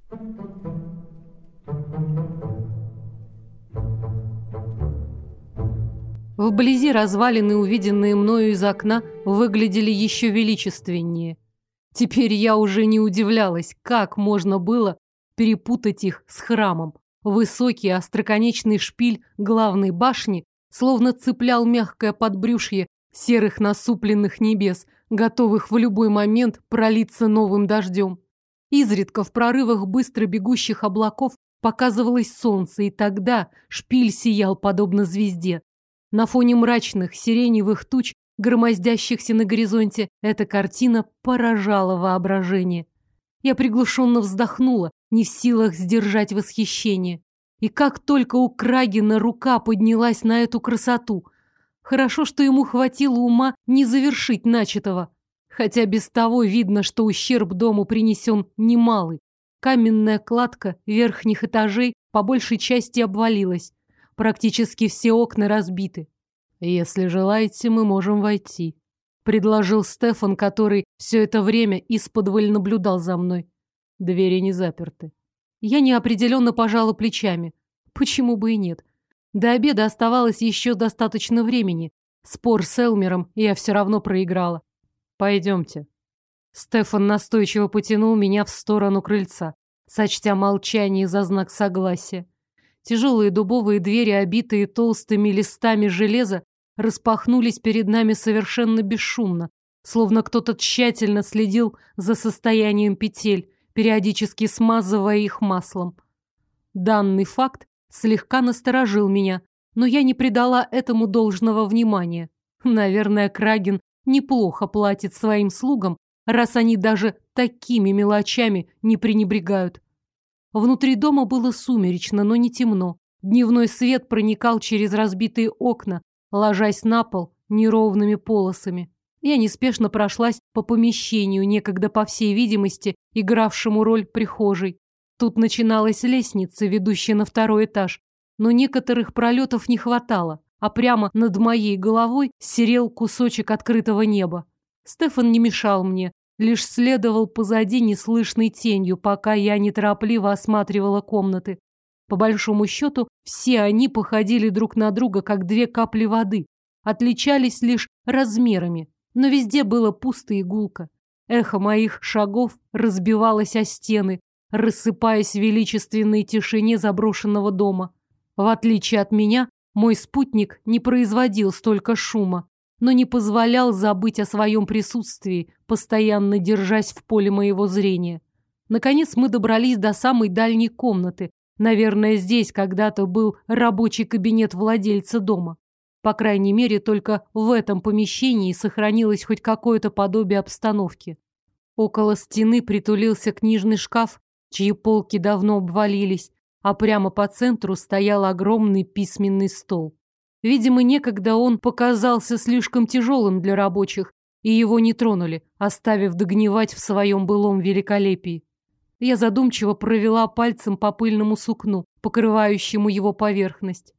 Вблизи развалины, увиденные мною из окна, выглядели еще величественнее. Теперь я уже не удивлялась, как можно было перепутать их с храмом. Высокий остроконечный шпиль главной башни словно цеплял мягкое подбрюшье серых насупленных небес, готовых в любой момент пролиться новым дождем. Изредка в прорывах быстро бегущих облаков показывалось солнце, и тогда шпиль сиял подобно звезде. На фоне мрачных сиреневых туч, громоздящихся на горизонте, эта картина поражала воображение. Я приглушенно вздохнула, не в силах сдержать восхищение. И как только у Крагена рука поднялась на эту красоту. Хорошо, что ему хватило ума не завершить начатого. Хотя без того видно, что ущерб дому принесен немалый. Каменная кладка верхних этажей по большей части обвалилась. Практически все окна разбиты. «Если желаете, мы можем войти», — предложил Стефан, который все это время исподволь наблюдал за мной. «Двери не заперты». Я неопределенно пожала плечами. Почему бы и нет? До обеда оставалось еще достаточно времени. Спор с Элмером я все равно проиграла. «Пойдемте». Стефан настойчиво потянул меня в сторону крыльца, сочтя молчание за знак согласия. Тяжелые дубовые двери, обитые толстыми листами железа, распахнулись перед нами совершенно бесшумно, словно кто-то тщательно следил за состоянием петель, периодически смазывая их маслом. Данный факт слегка насторожил меня, но я не придала этому должного внимания. Наверное, Краген неплохо платит своим слугам, раз они даже такими мелочами не пренебрегают. Внутри дома было сумеречно, но не темно. Дневной свет проникал через разбитые окна, ложась на пол неровными полосами. Я неспешно прошлась по помещению, некогда, по всей видимости, игравшему роль прихожей. Тут начиналась лестница, ведущая на второй этаж, но некоторых пролетов не хватало, а прямо над моей головой серел кусочек открытого неба. Стефан не мешал мне, лишь следовал позади неслышной тенью, пока я неторопливо осматривала комнаты. По большому счету, все они походили друг на друга, как две капли воды, отличались лишь размерами, но везде было пусто и гулко. Эхо моих шагов разбивалось о стены, рассыпаясь в величественной тишине заброшенного дома. В отличие от меня, мой спутник не производил столько шума, но не позволял забыть о своем присутствии, постоянно держась в поле моего зрения. Наконец мы добрались до самой дальней комнаты. Наверное, здесь когда-то был рабочий кабинет владельца дома. По крайней мере, только в этом помещении сохранилось хоть какое-то подобие обстановки. Около стены притулился книжный шкаф, чьи полки давно обвалились, а прямо по центру стоял огромный письменный стол. Видимо, некогда он показался слишком тяжелым для рабочих, и его не тронули, оставив догнивать в своем былом великолепии. Я задумчиво провела пальцем по пыльному сукну, покрывающему его поверхность.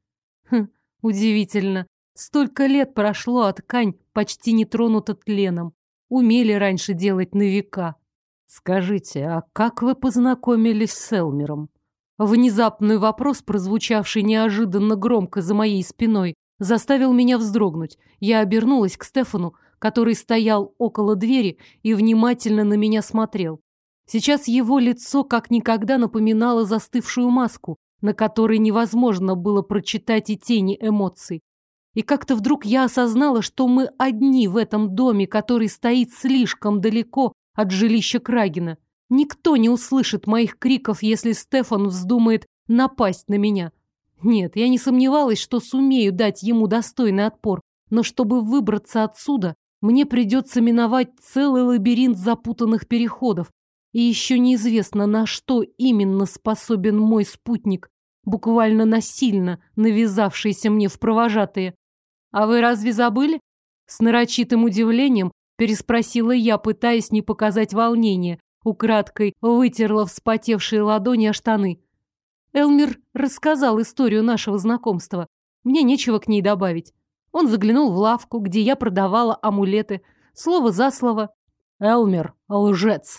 Удивительно. Столько лет прошло, а ткань почти не тронута тленом. Умели раньше делать на века. «Скажите, а как вы познакомились с Элмером?» Внезапный вопрос, прозвучавший неожиданно громко за моей спиной, заставил меня вздрогнуть. Я обернулась к Стефану, который стоял около двери и внимательно на меня смотрел. Сейчас его лицо как никогда напоминало застывшую маску, на которой невозможно было прочитать и тени эмоций. И как-то вдруг я осознала, что мы одни в этом доме, который стоит слишком далеко от жилища Крагена. Никто не услышит моих криков, если Стефан вздумает напасть на меня. Нет, я не сомневалась, что сумею дать ему достойный отпор, но чтобы выбраться отсюда, мне придется миновать целый лабиринт запутанных переходов, и еще неизвестно, на что именно способен мой спутник, буквально насильно навязавшийся мне в провожатые. «А вы разве забыли?» С нарочитым удивлением переспросила я, пытаясь не показать волнения, украдкой вытерла вспотевшие ладони о штаны. Элмер рассказал историю нашего знакомства. Мне нечего к ней добавить. Он заглянул в лавку, где я продавала амулеты. Слово за слово. «Элмер — лжец!» —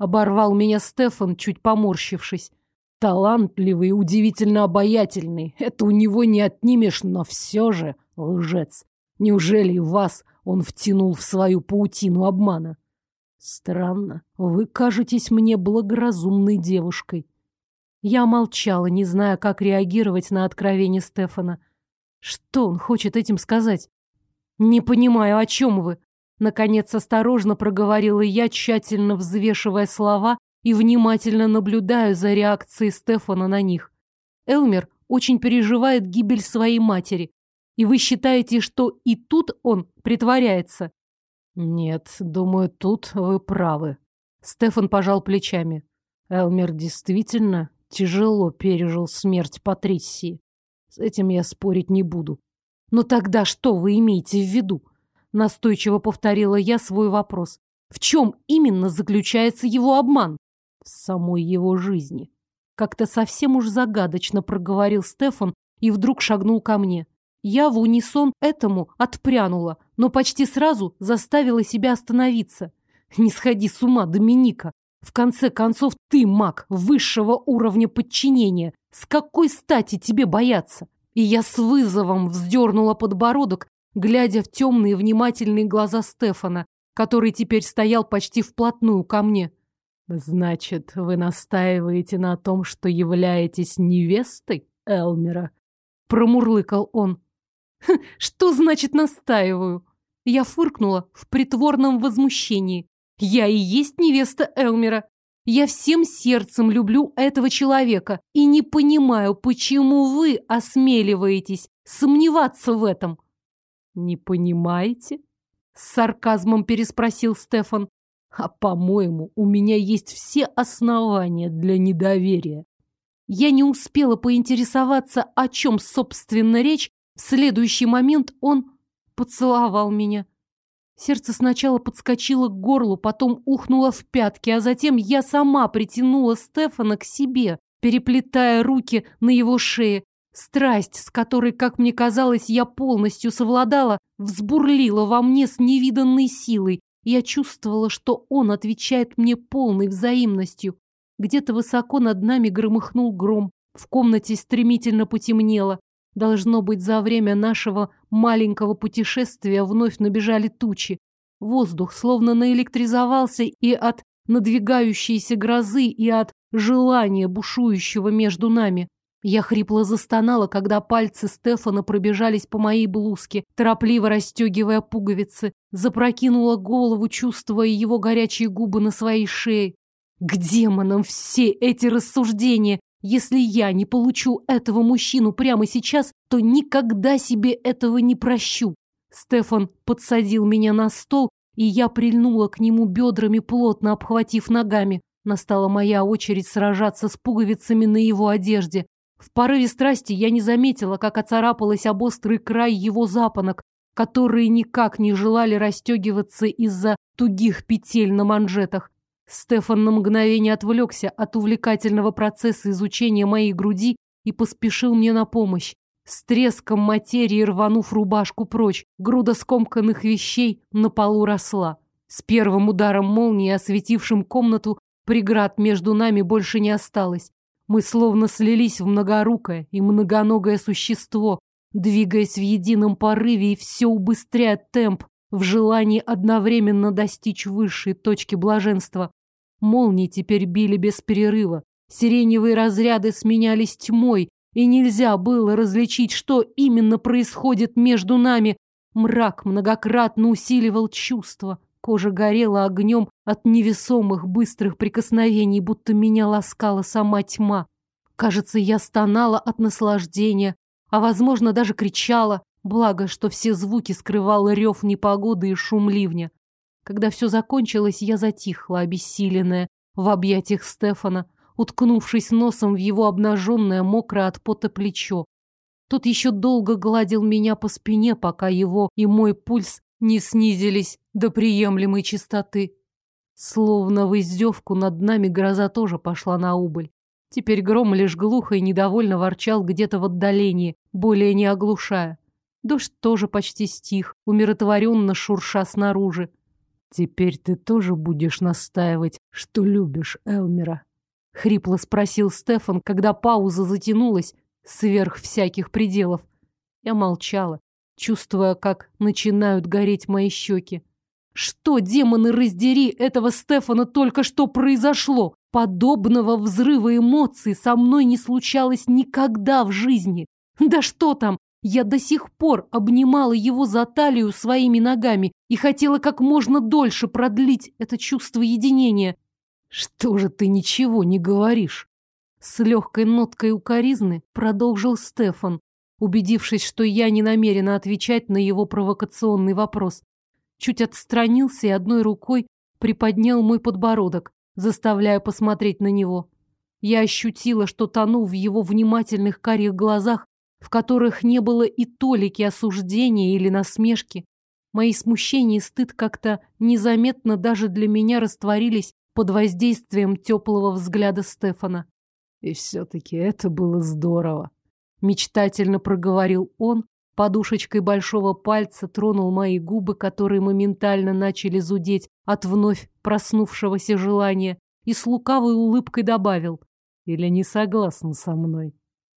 Оборвал меня Стефан, чуть поморщившись. Талантливый и удивительно обаятельный. Это у него не отнимешь, но все же лжец. Неужели вас он втянул в свою паутину обмана? Странно. Вы кажетесь мне благоразумной девушкой. Я молчала, не зная, как реагировать на откровение Стефана. Что он хочет этим сказать? Не понимаю, о чем вы. Наконец осторожно проговорила я, тщательно взвешивая слова и внимательно наблюдаю за реакцией Стефана на них. Элмер очень переживает гибель своей матери. И вы считаете, что и тут он притворяется? Нет, думаю, тут вы правы. Стефан пожал плечами. Элмер действительно тяжело пережил смерть Патрисии. С этим я спорить не буду. Но тогда что вы имеете в виду? Настойчиво повторила я свой вопрос. В чем именно заключается его обман? В самой его жизни. Как-то совсем уж загадочно проговорил Стефан и вдруг шагнул ко мне. Я в унисон этому отпрянула, но почти сразу заставила себя остановиться. Не сходи с ума, Доминика. В конце концов, ты маг высшего уровня подчинения. С какой стати тебе бояться? И я с вызовом вздернула подбородок, глядя в темные внимательные глаза Стефана, который теперь стоял почти вплотную ко мне. Значит, вы настаиваете на том, что являетесь невестой Элмера? Промурлыкал он. Что значит настаиваю? Я фыркнула в притворном возмущении. Я и есть невеста Элмера. Я всем сердцем люблю этого человека и не понимаю, почему вы осмеливаетесь сомневаться в этом. Не понимаете? С сарказмом переспросил Стефан. А, по-моему, у меня есть все основания для недоверия. Я не успела поинтересоваться, о чем, собственно, речь. В следующий момент он поцеловал меня. Сердце сначала подскочило к горлу, потом ухнуло в пятки, а затем я сама притянула Стефана к себе, переплетая руки на его шее. Страсть, с которой, как мне казалось, я полностью совладала, взбурлила во мне с невиданной силой. Я чувствовала, что он отвечает мне полной взаимностью. Где-то высоко над нами громыхнул гром. В комнате стремительно потемнело. Должно быть, за время нашего маленького путешествия вновь набежали тучи. Воздух словно наэлектризовался и от надвигающейся грозы, и от желания, бушующего между нами. Я хрипло застонала, когда пальцы Стефана пробежались по моей блузке, торопливо расстегивая пуговицы, запрокинула голову, чувствуя его горячие губы на своей шее. К демонам все эти рассуждения! Если я не получу этого мужчину прямо сейчас, то никогда себе этого не прощу. Стефан подсадил меня на стол, и я прильнула к нему бедрами, плотно обхватив ногами. Настала моя очередь сражаться с пуговицами на его одежде. В порыве страсти я не заметила, как оцарапалась об острый край его запонок, которые никак не желали расстегиваться из-за тугих петель на манжетах. Стефан на мгновение отвлекся от увлекательного процесса изучения моей груди и поспешил мне на помощь. С треском материи рванув рубашку прочь, груда скомканных вещей на полу росла. С первым ударом молнии, осветившим комнату, преград между нами больше не осталось. Мы словно слились в многорукое и многоногое существо, двигаясь в едином порыве и все убыстряя темп, в желании одновременно достичь высшей точки блаженства. Молнии теперь били без перерыва, сиреневые разряды сменялись тьмой, и нельзя было различить, что именно происходит между нами. Мрак многократно усиливал чувства, кожа горела огнем от невесомых быстрых прикосновений, будто меня ласкала сама тьма. Кажется, я стонала от наслаждения, а, возможно, даже кричала. Благо, что все звуки скрывал рев непогоды и шум ливня. Когда все закончилось, я затихла, обессиленная, в объятиях Стефана, уткнувшись носом в его обнаженное, мокрое от пота плечо. Тот еще долго гладил меня по спине, пока его и мой пульс не снизились до приемлемой частоты. Словно в издевку над нами гроза тоже пошла на убыль. Теперь гром лишь глухо и недовольно ворчал где-то в отдалении, более не оглушая. Дождь тоже почти стих, умиротворенно шурша снаружи. Теперь ты тоже будешь настаивать, что любишь Элмера? Хрипло спросил Стефан, когда пауза затянулась сверх всяких пределов. Я молчала, чувствуя, как начинают гореть мои щеки. Что, демоны раздери, этого Стефана только что произошло? Подобного взрыва эмоций со мной не случалось никогда в жизни. Да что там, я до сих пор обнимала его за талию своими ногами и хотела как можно дольше продлить это чувство единения. Что же ты ничего не говоришь? С легкой ноткой укоризны продолжил Стефан, убедившись, что я не намерена отвечать на его провокационный вопрос. Чуть отстранился и одной рукой приподнял мой подбородок, заставляя посмотреть на него. Я ощутила, что тону в его внимательных карих глазах, в которых не было и толики осуждения или насмешки. Мои смущение и стыд как-то незаметно даже для меня растворились под воздействием теплого взгляда Стефана. И все-таки это было здорово. Мечтательно проговорил он, подушечкой большого пальца тронул мои губы, которые моментально начали зудеть от вновь проснувшегося желания, и с лукавой улыбкой добавил: «Или не согласна со мной?»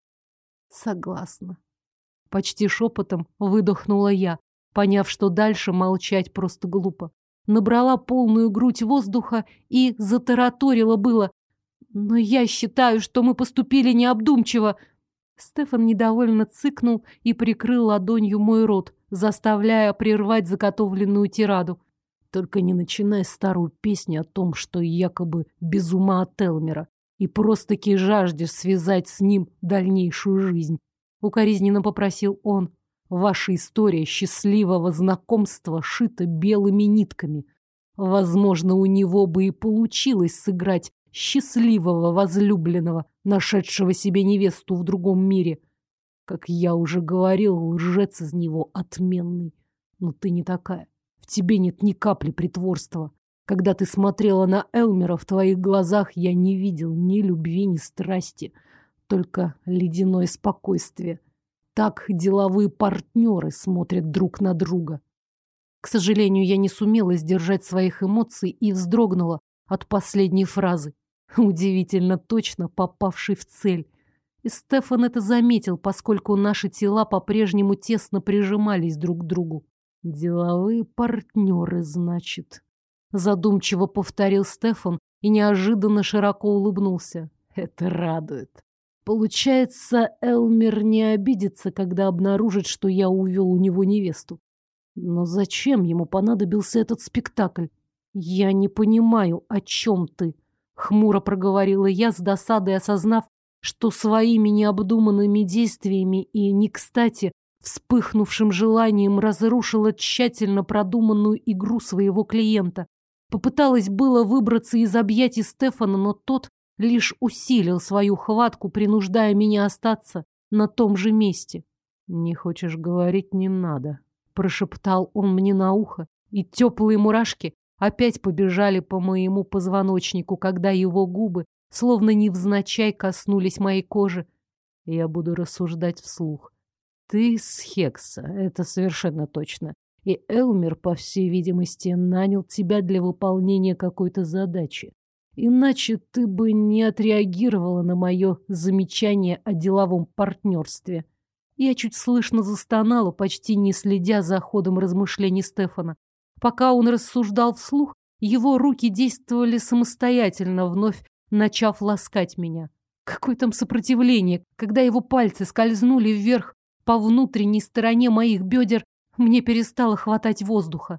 «Согласна». Почти шепотом выдохнула я, поняв, что дальше молчать просто глупо. Набрала полную грудь воздуха и затараторила было: «Но я считаю, что мы поступили необдумчиво». Стефан недовольно цыкнул и прикрыл ладонью мой рот, заставляя прервать заготовленную тираду. «Только не начинай старую песню о том, что якобы без ума от Элмера и просто-таки жаждешь связать с ним дальнейшую жизнь», — укоризненно попросил он. «Ваша история счастливого знакомства шита белыми нитками. Возможно, у него бы и получилось сыграть счастливого возлюбленного, нашедшего себе невесту в другом мире. Как я уже говорил, лжец из него отменный. Но ты не такая. В тебе нет ни капли притворства. Когда ты смотрела на Элмера, в твоих глазах я не видел ни любви, ни страсти, только ледяное спокойствие. Так деловые партнеры смотрят друг на друга». К сожалению, я не сумела сдержать своих эмоций и вздрогнула от последней фразы, удивительно точно попавшей в цель. И Стефан это заметил, поскольку наши тела по-прежнему тесно прижимались друг к другу. «Деловые партнеры, значит», — задумчиво повторил Стефан и неожиданно широко улыбнулся. «Это радует. Получается, Элмер не обидится, когда обнаружит, что я увел у него невесту. Но зачем ему понадобился этот спектакль? Я не понимаю, о чем ты», — хмуро проговорила я, с досадой осознав, что своими необдуманными действиями и не кстати вспыхнувшим желанием разрушила тщательно продуманную игру своего клиента. Попыталась было выбраться из объятий Стефана, но тот лишь усилил свою хватку, принуждая меня остаться на том же месте. «Не хочешь говорить — не надо», — прошептал он мне на ухо, и теплые мурашки опять побежали по моему позвоночнику, когда его губы, словно невзначай, коснулись моей кожи. «Я буду рассуждать вслух. Ты с Хекса, это совершенно точно. И Элмер, по всей видимости, нанял тебя для выполнения какой-то задачи. Иначе ты бы не отреагировала на мое замечание о деловом партнерстве». Я чуть слышно застонала, почти не следя за ходом размышлений Стефана. Пока он рассуждал вслух, его руки действовали самостоятельно, вновь начав ласкать меня. Какое там сопротивление, когда его пальцы скользнули вверх по внутренней стороне моих бедер, мне перестало хватать воздуха.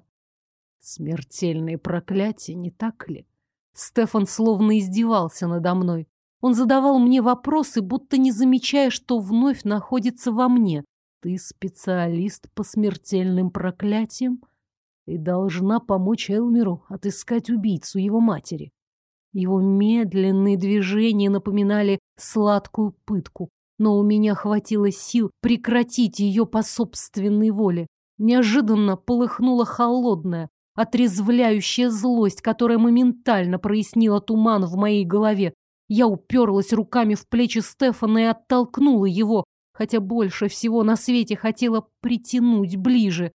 Смертельные проклятия, не так ли? Стефан словно издевался надо мной. Он задавал мне вопросы, будто не замечая, что вновь находится во мне. Ты специалист по смертельным проклятиям и должна помочь Элмеру отыскать убийцу его матери. Его медленные движения напоминали сладкую пытку, но у меня хватило сил прекратить ее по собственной воле. Неожиданно полыхнула холодная, отрезвляющая злость, которая моментально прояснила туман в моей голове. Я уперлась руками в плечи Стефана и оттолкнула его, хотя больше всего на свете хотела притянуть ближе.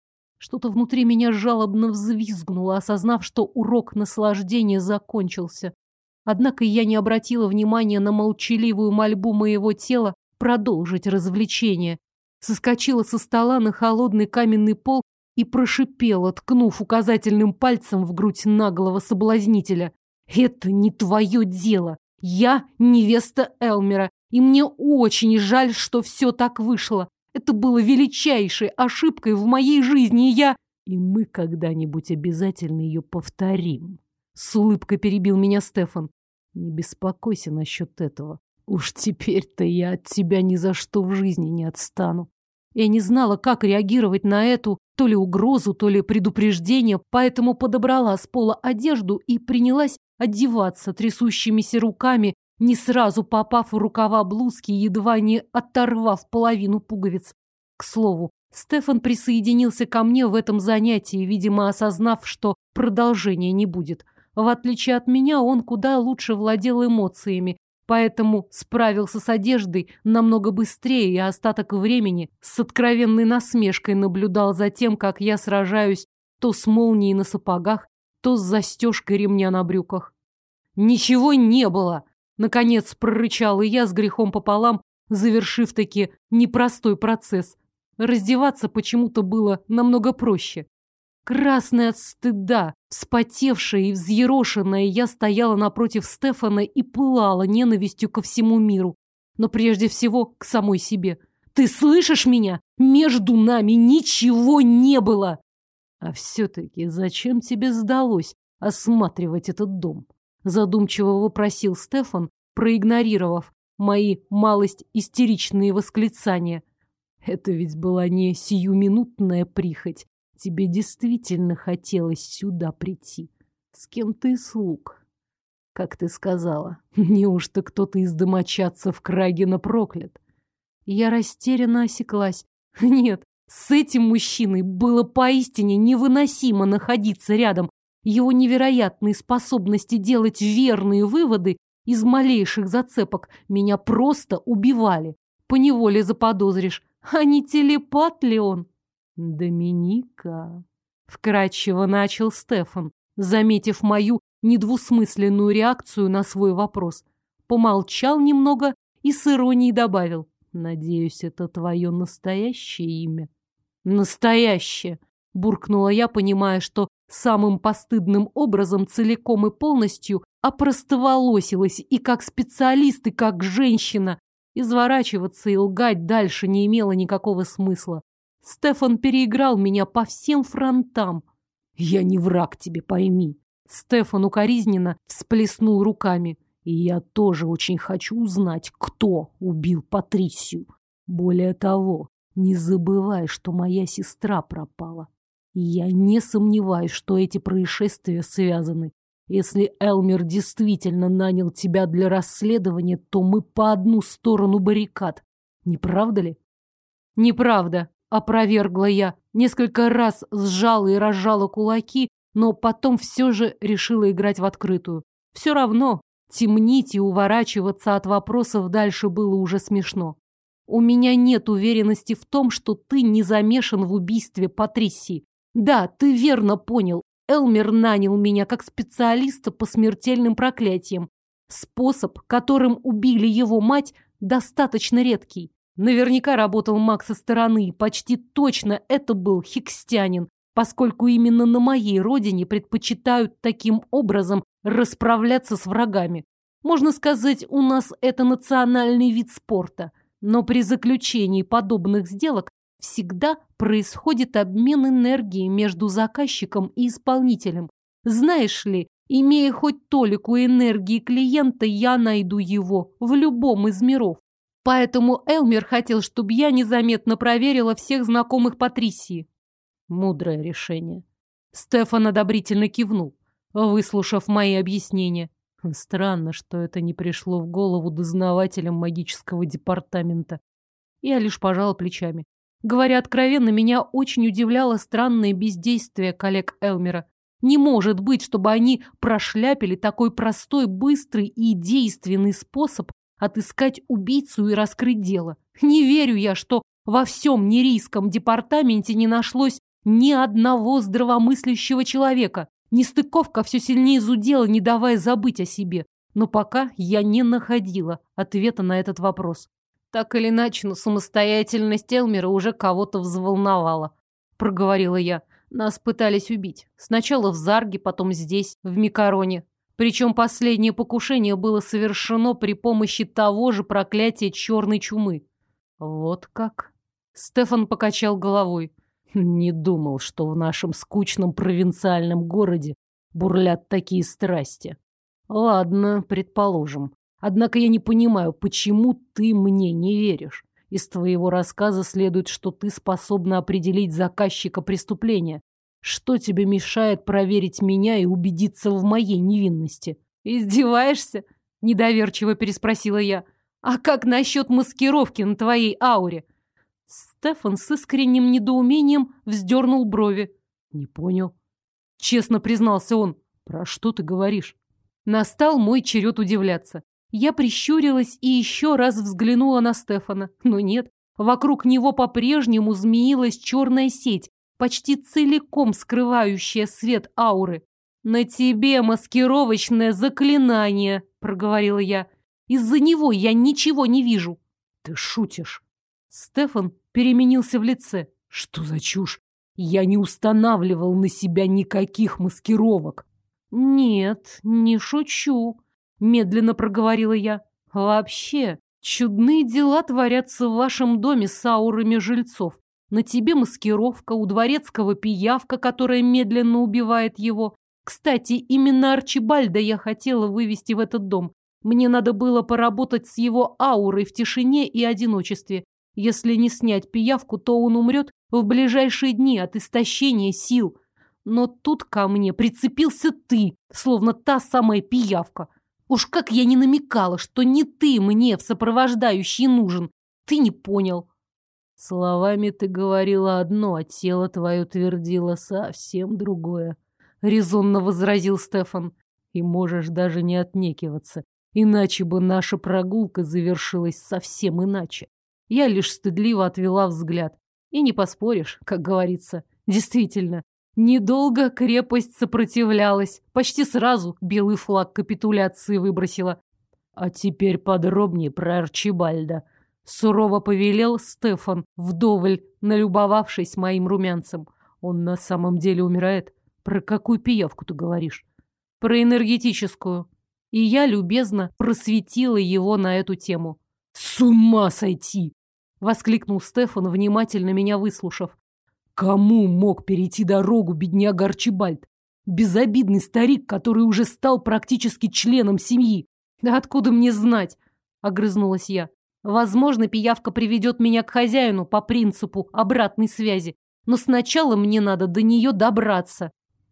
Что-то внутри меня жалобно взвизгнуло, осознав, что урок наслаждения закончился. Однако я не обратила внимания на молчаливую мольбу моего тела продолжить развлечение. Соскочила со стола на холодный каменный пол и прошипела, ткнув указательным пальцем в грудь наглого соблазнителя. «Это не твое дело. Я невеста Элмера, и мне очень жаль, что все так вышло. Это было величайшей ошибкой в моей жизни, И мы когда-нибудь обязательно ее повторим». С улыбкой перебил меня Стефан. «Не беспокойся насчет этого. Уж теперь-то я от тебя ни за что в жизни не отстану». Я не знала, как реагировать на эту то ли угрозу, то ли предупреждение, поэтому подобрала с пола одежду и принялась одеваться трясущимися руками, не сразу попав в рукава блузки, едва не оторвав половину пуговиц. К слову, Стефан присоединился ко мне в этом занятии, видимо, осознав, что продолжения не будет. В отличие от меня, он куда лучше владел эмоциями, поэтому справился с одеждой намного быстрее, и остаток времени с откровенной насмешкой наблюдал за тем, как я сражаюсь то с молнией на сапогах, то с застежкой ремня на брюках. «Ничего не было!» — наконец прорычала я с грехом пополам, завершив таки непростой процесс. Раздеваться почему-то было намного проще. Красная от стыда, вспотевшая и взъерошенная, я стояла напротив Стефана и пылала ненавистью ко всему миру, но прежде всего к самой себе. «Ты слышишь меня? Между нами ничего не было!» «А все-таки зачем тебе сдалось осматривать этот дом?» Задумчиво вопросил Стефан, проигнорировав мои малость истеричные восклицания. «Это ведь была не сиюминутная прихоть. Тебе действительно хотелось сюда прийти. С кем-то из слуг. Как ты сказала, неужто кто-то из домочадцев Крагена проклят?» Я растерянно осеклась. Нет, с этим мужчиной было поистине невыносимо находиться рядом. Его невероятные способности делать верные выводы из малейших зацепок меня просто убивали. Поневоле заподозришь, а не телепат ли он? «Доминика», — вкратчиво начал Стефан, заметив мою недвусмысленную реакцию на свой вопрос. Помолчал немного и с иронией добавил: «Надеюсь, это твое настоящее имя?» «Настоящее», — буркнула я, понимая, что самым постыдным образом целиком и полностью опростоволосилась и как специалист, и как женщина. Изворачиваться и лгать дальше не имело никакого смысла. Стефан переиграл меня по всем фронтам. «Я не враг тебе, пойми». Стефан укоризненно всплеснул руками. «И я тоже очень хочу узнать, кто убил Патрисию. Более того, не забывай, что моя сестра пропала. И я не сомневаюсь, что эти происшествия связаны. Если Элмер действительно нанял тебя для расследования, то мы по одну сторону баррикад. Не правда ли?» «Неправда», — опровергла я. Несколько раз сжала и разжала кулаки, но потом все же решила играть в открытую. Все равно темнить и уворачиваться от вопросов дальше было уже смешно. «У меня нет уверенности в том, что ты не замешан в убийстве Патрисии. Да, ты верно понял. Элмер нанял меня как специалиста по смертельным проклятиям. Способ, которым убили его мать, достаточно редкий. Наверняка работал маг со стороны, и почти точно это был хикстянин, поскольку именно на моей родине предпочитают таким образом расправляться с врагами. Можно сказать, у нас это национальный вид спорта. Но при заключении подобных сделок всегда происходит обмен энергией между заказчиком и исполнителем. Знаешь ли, имея хоть толику энергии клиента, я найду его в любом из миров. Поэтому Элмер хотел, чтобы я незаметно проверила всех знакомых Патрисии». «Мудрое решение». Стефан одобрительно кивнул, выслушав мои объяснения. Странно, что это не пришло в голову дознавателям магического департамента. Я лишь пожала плечами. Говоря откровенно, меня очень удивляло странное бездействие коллег Элмера. Не может быть, чтобы они прошляпили такой простой, быстрый и действенный способ отыскать убийцу и раскрыть дело. Не верю я, что во всем нерийском департаменте не нашлось Ни одного здравомыслящего человека. Нестыковка все сильнее зудела, не давая забыть о себе. Но пока я не находила ответа на этот вопрос. Так или иначе, но самостоятельность Элмера уже кого-то взволновала. Проговорила я. Нас пытались убить. Сначала в Зарге, потом здесь, в Микароне. Причем последнее покушение было совершено при помощи того же проклятия черной чумы. Вот как? Стефан покачал головой. Не думал, что в нашем скучном провинциальном городе бурлят такие страсти. Ладно, предположим. Однако я не понимаю, почему ты мне не веришь. Из твоего рассказа следует, что ты способна определить заказчика преступления. Что тебе мешает проверить меня и убедиться в моей невинности? Издеваешься? Недоверчиво переспросила я. А как насчет маскировки на твоей ауре? Стефан с искренним недоумением вздернул брови. Не понял. Честно признался он. Про что ты говоришь? Настал мой черед удивляться. Я прищурилась и еще раз взглянула на Стефана. Но нет, вокруг него по-прежнему змеилась черная сеть, почти целиком скрывающая свет ауры. «На тебе маскировочное заклинание», — проговорила я. «Из-за него я ничего не вижу». «Ты шутишь?» Стефан переменился в лице. «Что за чушь? Я не устанавливал на себя никаких маскировок». «Нет, не шучу», — медленно проговорила я. «Вообще, чудные дела творятся в вашем доме с аурами жильцов. На тебе маскировка, у дворецкого пиявка, которая медленно убивает его. Кстати, именно Арчибальда я хотела вывести в этот дом. Мне надо было поработать с его аурой в тишине и одиночестве. Если не снять пиявку, то он умрет в ближайшие дни от истощения сил. Но тут ко мне прицепился ты, словно та самая пиявка. Уж как я не намекала, что не ты мне в сопровождающий нужен. Ты не понял». Словами ты говорила одно, а тело твое твердило совсем другое. Резонно возразил Стефан. И можешь даже не отнекиваться, иначе бы наша прогулка завершилась совсем иначе. Я лишь стыдливо отвела взгляд. И не поспоришь, как говорится. Действительно, недолго крепость сопротивлялась. Почти сразу белый флаг капитуляции выбросила. А теперь подробнее про Арчибальда. Сурово повелел Стефан, вдоволь налюбовавшись моим румянцем. Он на самом деле умирает? Про какую пиявку ты говоришь? Про энергетическую. И я любезно просветила его на эту тему. С ума сойти! Воскликнул Стефан, внимательно меня выслушав. Кому мог перейти дорогу бедняга Арчибальд? Безобидный старик, который уже стал практически членом семьи. Да откуда мне знать? Огрызнулась я. Возможно, пиявка приведет меня к хозяину по принципу обратной связи, но сначала мне надо до нее добраться.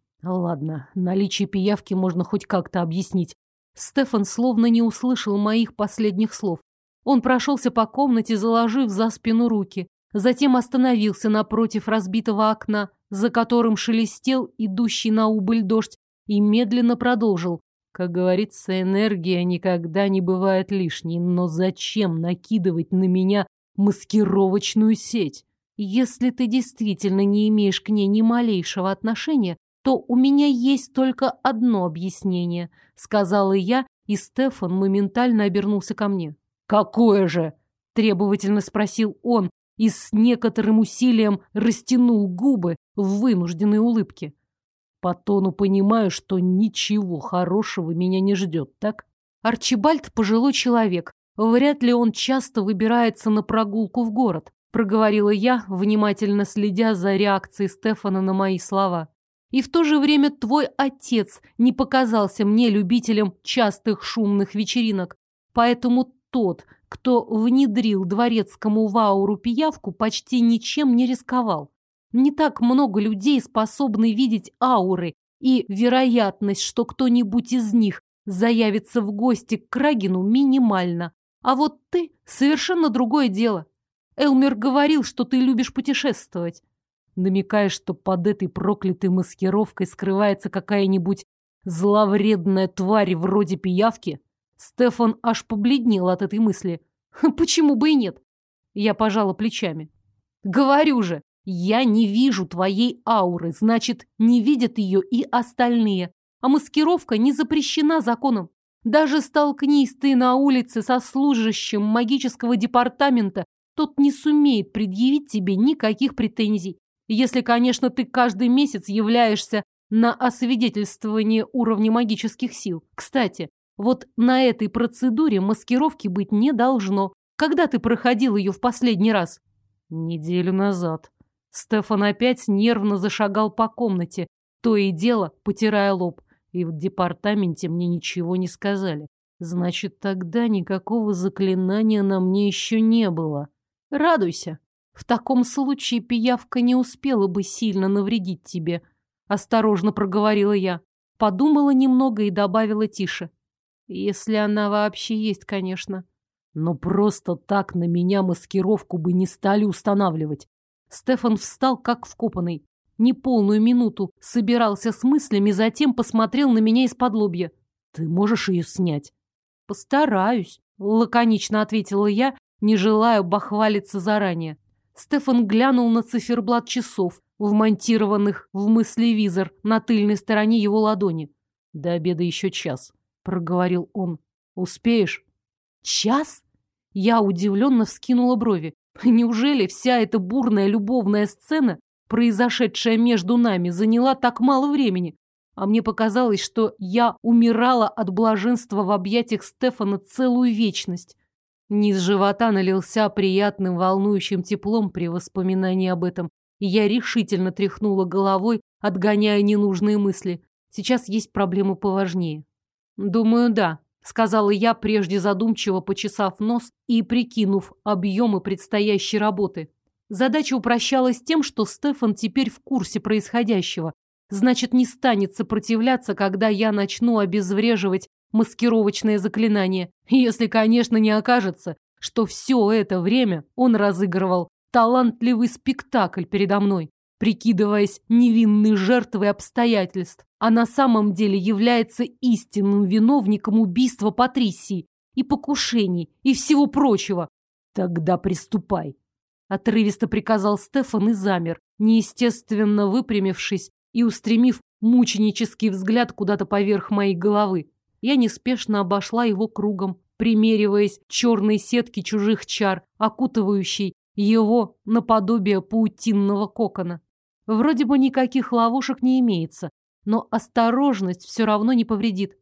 Ладно, наличие пиявки можно хоть как-то объяснить. Стефан словно не услышал моих последних слов. Он прошелся по комнате, заложив за спину руки, затем остановился напротив разбитого окна, за которым шелестел идущий на убыль дождь, и медленно продолжил. Как говорится, энергия никогда не бывает лишней, но зачем накидывать на меня маскировочную сеть? Если ты действительно не имеешь к ней ни малейшего отношения, то у меня есть только одно объяснение, сказала я, и Стефан моментально обернулся ко мне. Какое же? Требовательно спросил он и с некоторым усилием растянул губы в вынужденной улыбке. По тону понимаю, что ничего хорошего меня не ждет, так? Арчибальд пожилой человек. Вряд ли он часто выбирается на прогулку в город, проговорила я, внимательно следя за реакцией Стефана на мои слова. И в то же время твой отец не показался мне любителем частых шумных вечеринок. Поэтому тот, кто внедрил дворецкому в ауру пиявку, почти ничем не рисковал. Не так много людей способны видеть ауры, и вероятность, что кто-нибудь из них заявится в гости к Крагину, минимальна. А вот ты — совершенно другое дело. Элмер говорил, что ты любишь путешествовать. Намекаешь, что под этой проклятой маскировкой скрывается какая-нибудь зловредная тварь вроде пиявки? Стефан аж побледнел от этой мысли. Почему бы и нет? Я пожала плечами. Говорю же, Я не вижу твоей ауры, значит, не видят ее и остальные. А маскировка не запрещена законом. Даже столкнись ты на улице со служащим магического департамента, тот не сумеет предъявить тебе никаких претензий. Если, конечно, ты каждый месяц являешься на освидетельствование уровня магических сил. Кстати, вот на этой процедуре маскировки быть не должно. Когда ты проходил ее в последний раз? Неделю назад. Стефан опять нервно зашагал по комнате, то и дело потирая лоб. И в департаменте мне ничего не сказали. Значит, тогда никакого заклинания на мне еще не было. Радуйся. В таком случае пиявка не успела бы сильно навредить тебе. Осторожно проговорила я. Подумала немного и добавила тише. Если она вообще есть, конечно. Но просто так на меня маскировку бы не стали устанавливать. Стефан встал как вкопанный. Неполную минуту собирался с мыслями, затем посмотрел на меня из-под лобья. Ты можешь ее снять? Постараюсь, лаконично ответила я, не желая бахвалиться заранее. Стефан глянул на циферблат часов, вмонтированных в мыслевизор на тыльной стороне его ладони. До обеда еще час, проговорил он. Успеешь? Час? Я удивленно вскинула брови. Неужели вся эта бурная любовная сцена, произошедшая между нами, заняла так мало времени? А мне показалось, что я умирала от блаженства в объятиях Стефана целую вечность. Низ живота налился приятным волнующим теплом при воспоминании об этом, и я решительно тряхнула головой, отгоняя ненужные мысли. Сейчас есть проблемы поважнее. Думаю, да. Сказала я, прежде задумчиво почесав нос и прикинув объемы предстоящей работы. Задача упрощалась тем, что Стефан теперь в курсе происходящего. Значит, не станет сопротивляться, когда я начну обезвреживать маскировочное заклинание. Если, конечно, не окажется, что все это время он разыгрывал талантливый спектакль передо мной, прикидываясь невинной жертвой обстоятельств, а на самом деле является истинным виновником убийства Патрисии и покушений, и всего прочего. Тогда приступай. Отрывисто приказал Стефан и замер, неестественно выпрямившись и устремив мученический взгляд куда-то поверх моей головы. Я неспешно обошла его кругом, примериваясь к черной сетке чужих чар, окутывающей его наподобие паутинного кокона. Вроде бы никаких ловушек не имеется, но осторожность все равно не повредит.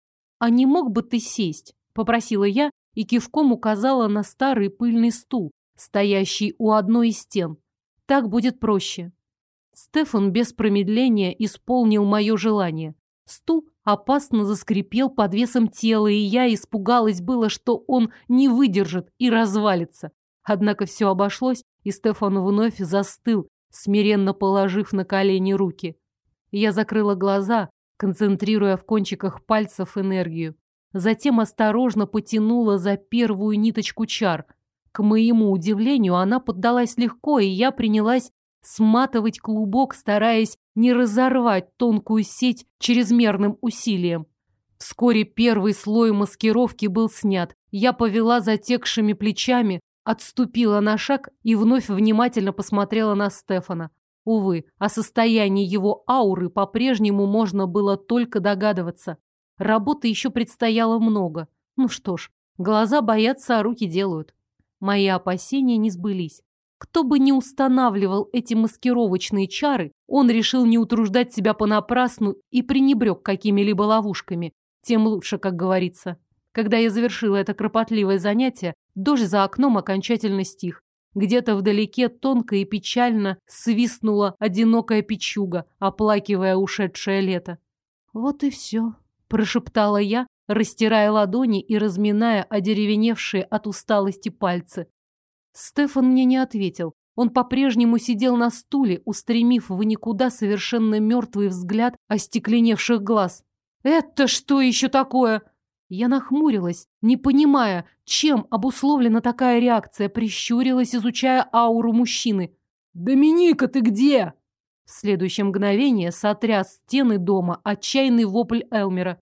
«А не мог бы ты сесть?» — попросила я и кивком указала на старый пыльный стул, стоящий у одной из стен. «Так будет проще». Стефан без промедления исполнил мое желание. Стул опасно заскрипел под весом тела, и я испугалась было, что он не выдержит и развалится. Однако все обошлось, и Стефан вновь застыл, смиренно положив на колени руки. Я закрыла глаза, концентрируя в кончиках пальцев энергию. Затем осторожно потянула за первую ниточку чар. К моему удивлению, она поддалась легко, и я принялась сматывать клубок, стараясь не разорвать тонкую сеть чрезмерным усилием. Вскоре первый слой маскировки был снят. Я повела затекшими плечами, отступила на шаг и вновь внимательно посмотрела на Стефана. Увы, о состоянии его ауры по-прежнему можно было только догадываться. Работы еще предстояло много. Ну что ж, глаза боятся, а руки делают. Мои опасения не сбылись. Кто бы ни устанавливал эти маскировочные чары, он решил не утруждать себя понапрасну и пренебрег какими-либо ловушками. Тем лучше, как говорится. Когда я завершила это кропотливое занятие, дождь за окном окончательно стих. Где-то вдалеке тонко и печально свистнула одинокая печуга, оплакивая ушедшее лето. «Вот и все», — прошептала я, растирая ладони и разминая одеревеневшие от усталости пальцы. Стефан мне не ответил. Он по-прежнему сидел на стуле, устремив в никуда совершенно мертвый взгляд остекленевших глаз. «Это что еще такое?» Я нахмурилась, не понимая, чем обусловлена такая реакция, прищурилась, изучая ауру мужчины. «Доминика, ты где?» В следующее мгновение сотряс стены дома отчаянный вопль Элмера.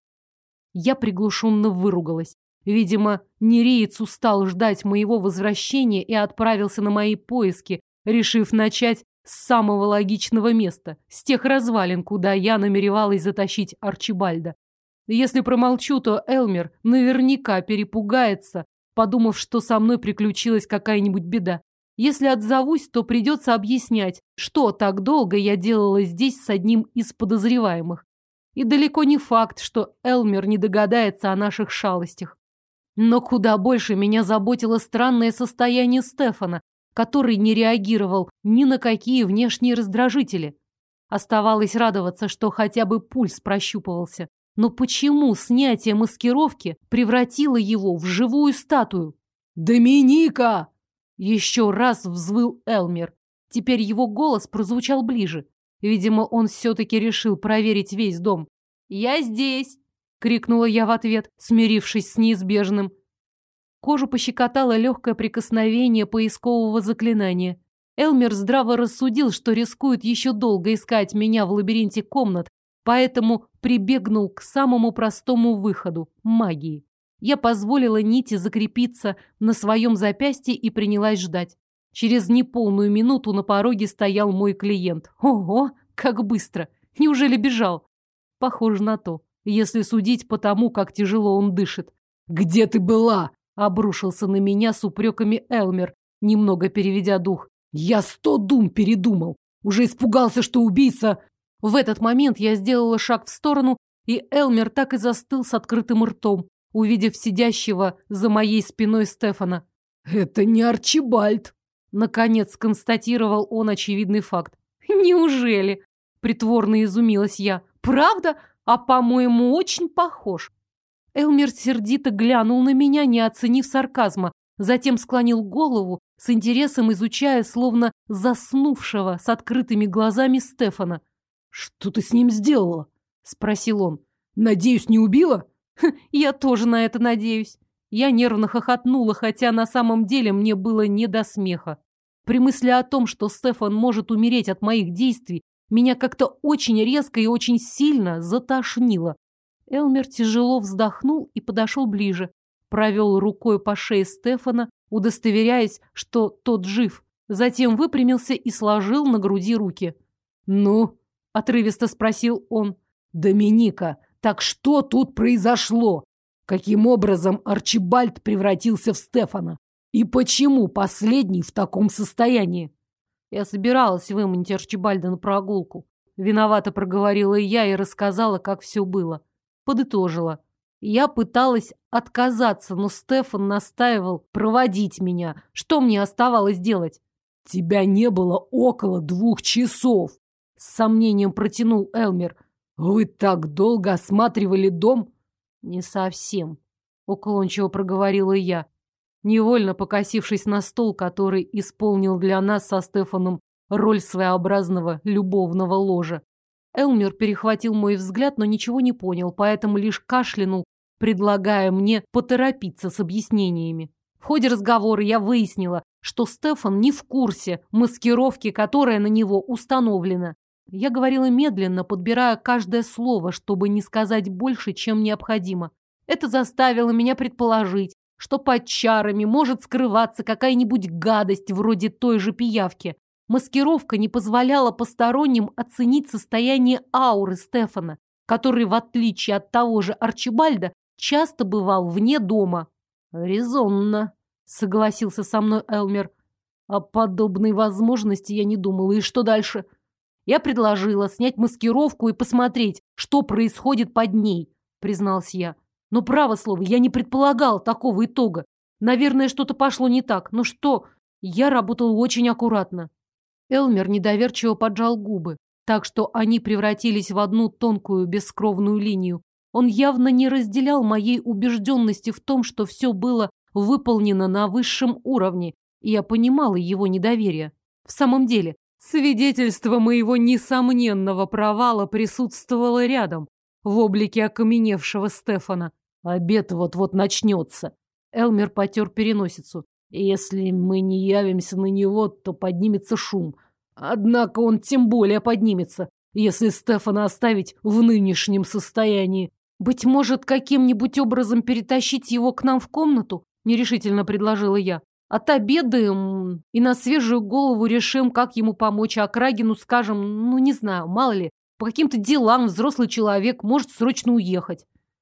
Я приглушенно выругалась. Видимо, нереец устал ждать моего возвращения и отправился на мои поиски, решив начать с самого логичного места, с тех развалин, куда я намеревалась затащить Арчибальда. Если промолчу, то Элмер наверняка перепугается, подумав, что со мной приключилась какая-нибудь беда. Если отзовусь, то придется объяснять, что так долго я делала здесь с одним из подозреваемых. И далеко не факт, что Элмер не догадается о наших шалостях. Но куда больше меня заботило странное состояние Стефана, который не реагировал ни на какие внешние раздражители. Оставалось радоваться, что хотя бы пульс прощупывался. Но почему снятие маскировки превратило его в живую статую? «Доминика!» Еще раз взвыл Элмер. Теперь его голос прозвучал ближе. Видимо, он все-таки решил проверить весь дом. «Я здесь!» — крикнула я в ответ, смирившись с неизбежным. Кожу пощекотало легкое прикосновение поискового заклинания. Элмер здраво рассудил, что рискует еще долго искать меня в лабиринте комнат, поэтому прибегнул к самому простому выходу – магии. Я позволила нити закрепиться на своем запястье и принялась ждать. Через неполную минуту на пороге стоял мой клиент. Ого, как быстро! Неужели бежал? Похоже на то, если судить по тому, как тяжело он дышит. «Где ты была?» – обрушился на меня с упреками Элмер, немного переведя дух. «Я 100 дум передумал. Уже испугался, что убийца...» В этот момент я сделала шаг в сторону, и Элмер так и застыл с открытым ртом, увидев сидящего за моей спиной Стефана. «Это не Арчибальд!» Наконец констатировал он очевидный факт. «Неужели?» – притворно изумилась я. «Правда? А, по-моему, очень похож». Элмер сердито глянул на меня, не оценив сарказма, затем склонил голову, с интересом изучая, словно заснувшего с открытыми глазами Стефана. «Что ты с ним сделала?» – спросил он. «Надеюсь, не убила?» «Я тоже на это надеюсь». Я нервно хохотнула, хотя на самом деле мне было не до смеха. При мысли о том, что Стефан может умереть от моих действий, меня как-то очень резко и очень сильно затошнило. Элмер тяжело вздохнул и подошел ближе. Провел рукой по шее Стефана, удостоверяясь, что тот жив. Затем выпрямился и сложил на груди руки. «Ну?» – отрывисто спросил он. «Доминика, так что тут произошло? Каким образом Арчибальд превратился в Стефана? И почему последний в таком состоянии?» Я собиралась выманить Арчибальда на прогулку. Виновато проговорила я и рассказала, как все было. Подытожила. Я пыталась отказаться, но Стефан настаивал проводить меня. Что мне оставалось делать? «Тебя не было около 2 часов!» С сомнением протянул Элмер. «Вы так долго осматривали дом?» «Не совсем», — уклончиво проговорила я, невольно покосившись на стол, который исполнил для нас со Стефаном роль своеобразного любовного ложа. Элмер перехватил мой взгляд, но ничего не понял, поэтому лишь кашлянул, предлагая мне поторопиться с объяснениями. В ходе разговора я выяснила, что Стефан не в курсе маскировки, которая на него установлена. Я говорила медленно, подбирая каждое слово, чтобы не сказать больше, чем необходимо. Это заставило меня предположить, что под чарами может скрываться какая-нибудь гадость вроде той же пиявки. Маскировка не позволяла посторонним оценить состояние ауры Стефана, который, в отличие от того же Арчибальда, часто бывал вне дома. «Резонно», — согласился со мной Элмер. О подобной возможности я не думала. И что дальше? Я предложила снять маскировку и посмотреть, что происходит под ней, признался я. Но, право слово, я не предполагал такого итога. Наверное, что-то пошло не так. Но что? Я работала очень аккуратно. Элмер недоверчиво поджал губы, так что они превратились в одну тонкую бескровную линию. Он явно не разделял моей убежденности в том, что все было выполнено на высшем уровне, и я понимала его недоверие. В самом деле, свидетельство моего несомненного провала присутствовало рядом, в облике окаменевшего Стефана. «Обед вот-вот начнется». Элмер потер переносицу. «Если мы не явимся на него, то поднимется шум. Однако он тем более поднимется, если Стефана оставить в нынешнем состоянии. Быть может, каким-нибудь образом перетащить его к нам в комнату?» – нерешительно предложила я. Отобедаем и на свежую голову решим, как ему помочь, а Крагину скажем, ну, не знаю, мало ли, по каким-то делам взрослый человек может срочно уехать.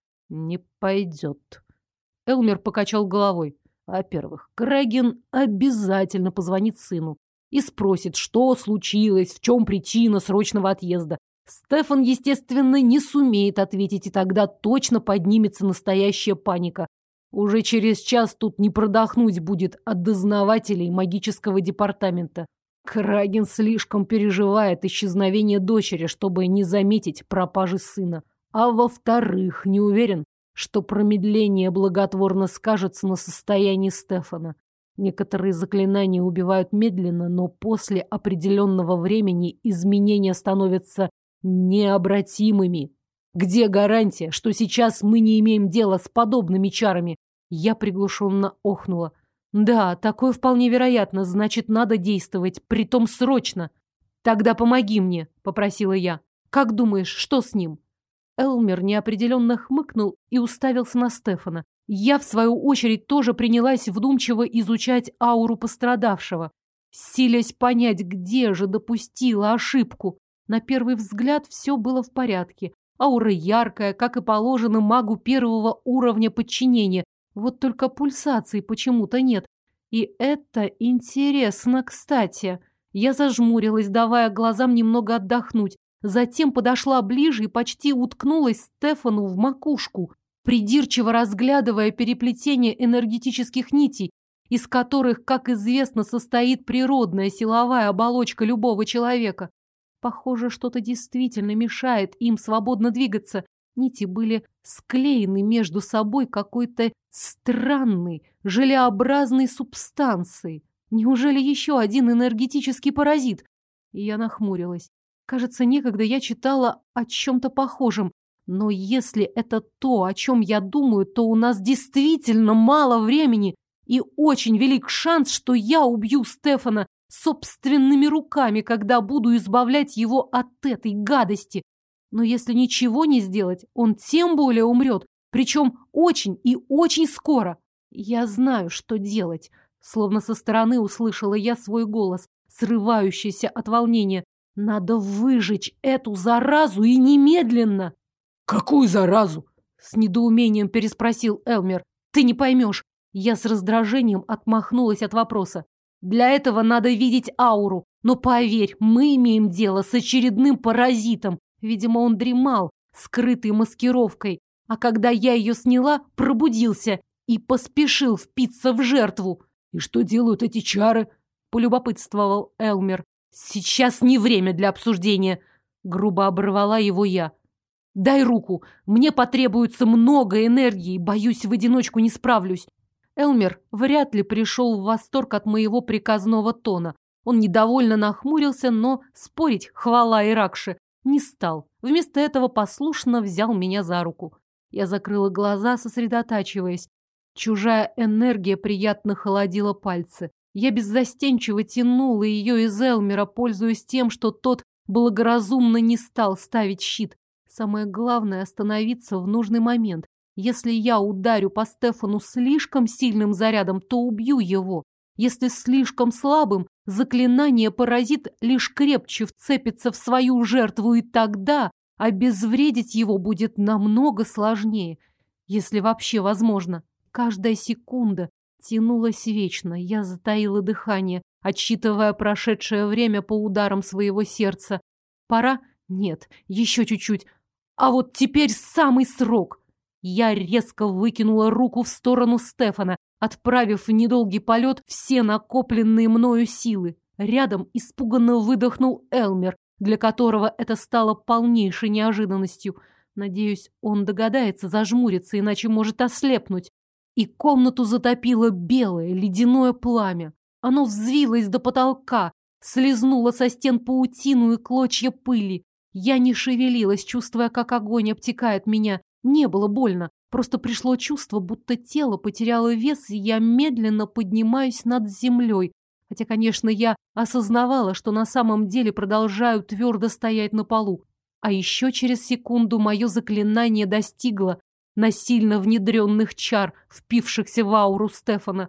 Не пойдет. Элмер покачал головой. Во-первых, Крэгин обязательно позвонит сыну и спросит, что случилось, в чем причина срочного отъезда. Стефан, естественно, не сумеет ответить, и тогда точно поднимется настоящая паника. Уже через час тут не продохнуть будет от дознавателей магического департамента. Крагин слишком переживает исчезновение дочери, чтобы не заметить пропажи сына. А во-вторых, не уверен, что промедление благотворно скажется на состоянии Стефана. Некоторые заклинания убивают медленно, но после определенного времени изменения становятся необратимыми. Где гарантия, что сейчас мы не имеем дела с подобными чарами? Я приглушенно охнула. Да, такое вполне вероятно, значит, надо действовать, притом срочно. Тогда помоги мне, попросила я. Как думаешь, что с ним? Элмер неопределенно хмыкнул и уставился на Стефана. Я, в свою очередь, тоже принялась вдумчиво изучать ауру пострадавшего, силясь понять, где же допустила ошибку. На первый взгляд все было в порядке. Аура яркая, как и положено магу первого уровня подчинения. Вот только пульсаций почему-то нет. И это интересно, кстати. Я зажмурилась, давая глазам немного отдохнуть. Затем подошла ближе и почти уткнулась Стефану в макушку, придирчиво разглядывая переплетение энергетических нитей, из которых, как известно, состоит природная силовая оболочка любого человека. Похоже, что-то действительно мешает им свободно двигаться. Нити были склеены между собой какой-то странной, желеобразной субстанцией. Неужели еще один энергетический паразит? И я нахмурилась. Кажется, некогда я читала о чем-то похожем. Но если это то, о чем я думаю, то у нас действительно мало времени и очень велик шанс, что я убью Стефана собственными руками, когда буду избавлять его от этой гадости. Но если ничего не сделать, он тем более умрет, причем очень и очень скоро. Я знаю, что делать. Словно со стороны услышала я свой голос, срывающийся от волнения. Надо выжечь эту заразу и немедленно. Какую заразу? С недоумением переспросил Элмер. Ты не поймешь. Я с раздражением отмахнулась от вопроса. Для этого надо видеть ауру. Но поверь, мы имеем дело с очередным паразитом. Видимо, он дремал, скрытый маскировкой. А когда я ее сняла, пробудился и поспешил впиться в жертву. И что делают эти чары? Полюбопытствовал Элмер. Сейчас не время для обсуждения. Грубо оборвала его я. Дай руку. Мне потребуется много энергии. Боюсь, в одиночку не справлюсь. Элмер вряд ли пришел в восторг от моего приказного тона. Он недовольно нахмурился, но спорить, хвала Иракше, не стал. Вместо этого послушно взял меня за руку. Я закрыла глаза, сосредотачиваясь. Чужая энергия приятно холодила пальцы. Я беззастенчиво тянула ее из Элмера, пользуясь тем, что тот благоразумно не стал ставить щит. Самое главное — остановиться в нужный момент. Если я ударю по Стефану слишком сильным зарядом, то убью его. Если слишком слабым, заклинание-паразит лишь крепче вцепится в свою жертву, и тогда обезвредить его будет намного сложнее, если вообще возможно. Каждая секунда тянулась вечно. Я затаила дыхание, отсчитывая прошедшее время по ударам своего сердца. Пора? Нет, еще чуть-чуть. А вот теперь самый срок. Я резко выкинула руку в сторону Стефана, отправив в недолгий полет все накопленные мною силы. Рядом испуганно выдохнул Элмер, для которого это стало полнейшей неожиданностью. Надеюсь, он догадается зажмуриться, иначе может ослепнуть. И комнату затопило белое ледяное пламя. Оно взвилось до потолка, слизнуло со стен паутину и клочья пыли. Я не шевелилась, чувствуя, как огонь обтекает меня. Не было больно, просто пришло чувство, будто тело потеряло вес, и я медленно поднимаюсь над землей. Хотя, конечно, я осознавала, что на самом деле продолжаю твердо стоять на полу. А еще через секунду мое заклинание достигло насильно внедренных чар, впившихся в ауру Стефана.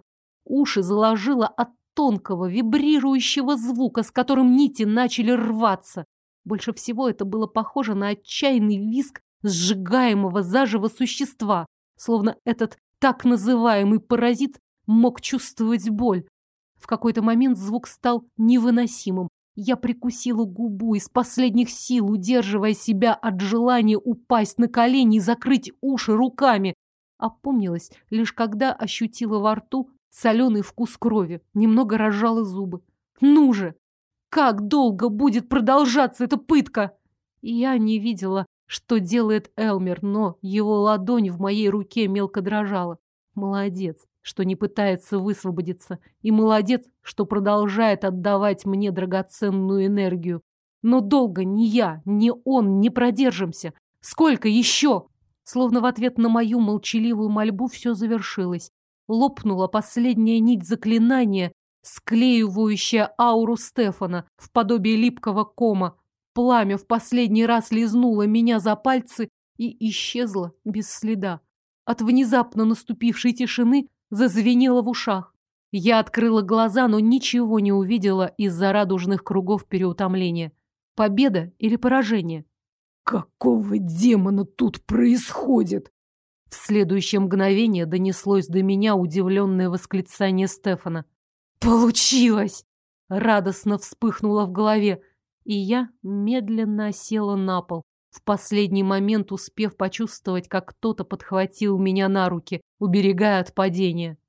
Уши заложило от тонкого, вибрирующего звука, с которым нити начали рваться. Больше всего это было похоже на отчаянный визг сжигаемого заживо существа, словно этот так называемый паразит мог чувствовать боль. В какой-то момент звук стал невыносимым. Я прикусила губу из последних сил, удерживая себя от желания упасть на колени и закрыть уши руками. Опомнилась лишь когда ощутила во рту соленый вкус крови, немного разжала зубы. Ну же! Как долго будет продолжаться эта пытка? И я не видела, что делает Элмер, но его ладонь в моей руке мелко дрожала. Молодец, что не пытается высвободиться, и молодец, что продолжает отдавать мне драгоценную энергию. Но долго ни я, ни он не продержимся. Сколько еще? Словно в ответ на мою молчаливую мольбу все завершилось. Лопнула последняя нить заклинания, склеивающая ауру Стефана в подобие липкого кома. Пламя в последний раз лизнуло меня за пальцы и исчезло без следа. От внезапно наступившей тишины зазвенело в ушах. Я открыла глаза, но ничего не увидела из-за радужных кругов переутомления. Победа или поражение? Какого демона тут происходит? В следующее мгновение донеслось до меня удивленное восклицание Стефана. «Получилось!» Радостно вспыхнуло в голове, и я медленно села на пол, в последний момент успев почувствовать, как кто-то подхватил меня на руки, уберегая от падения.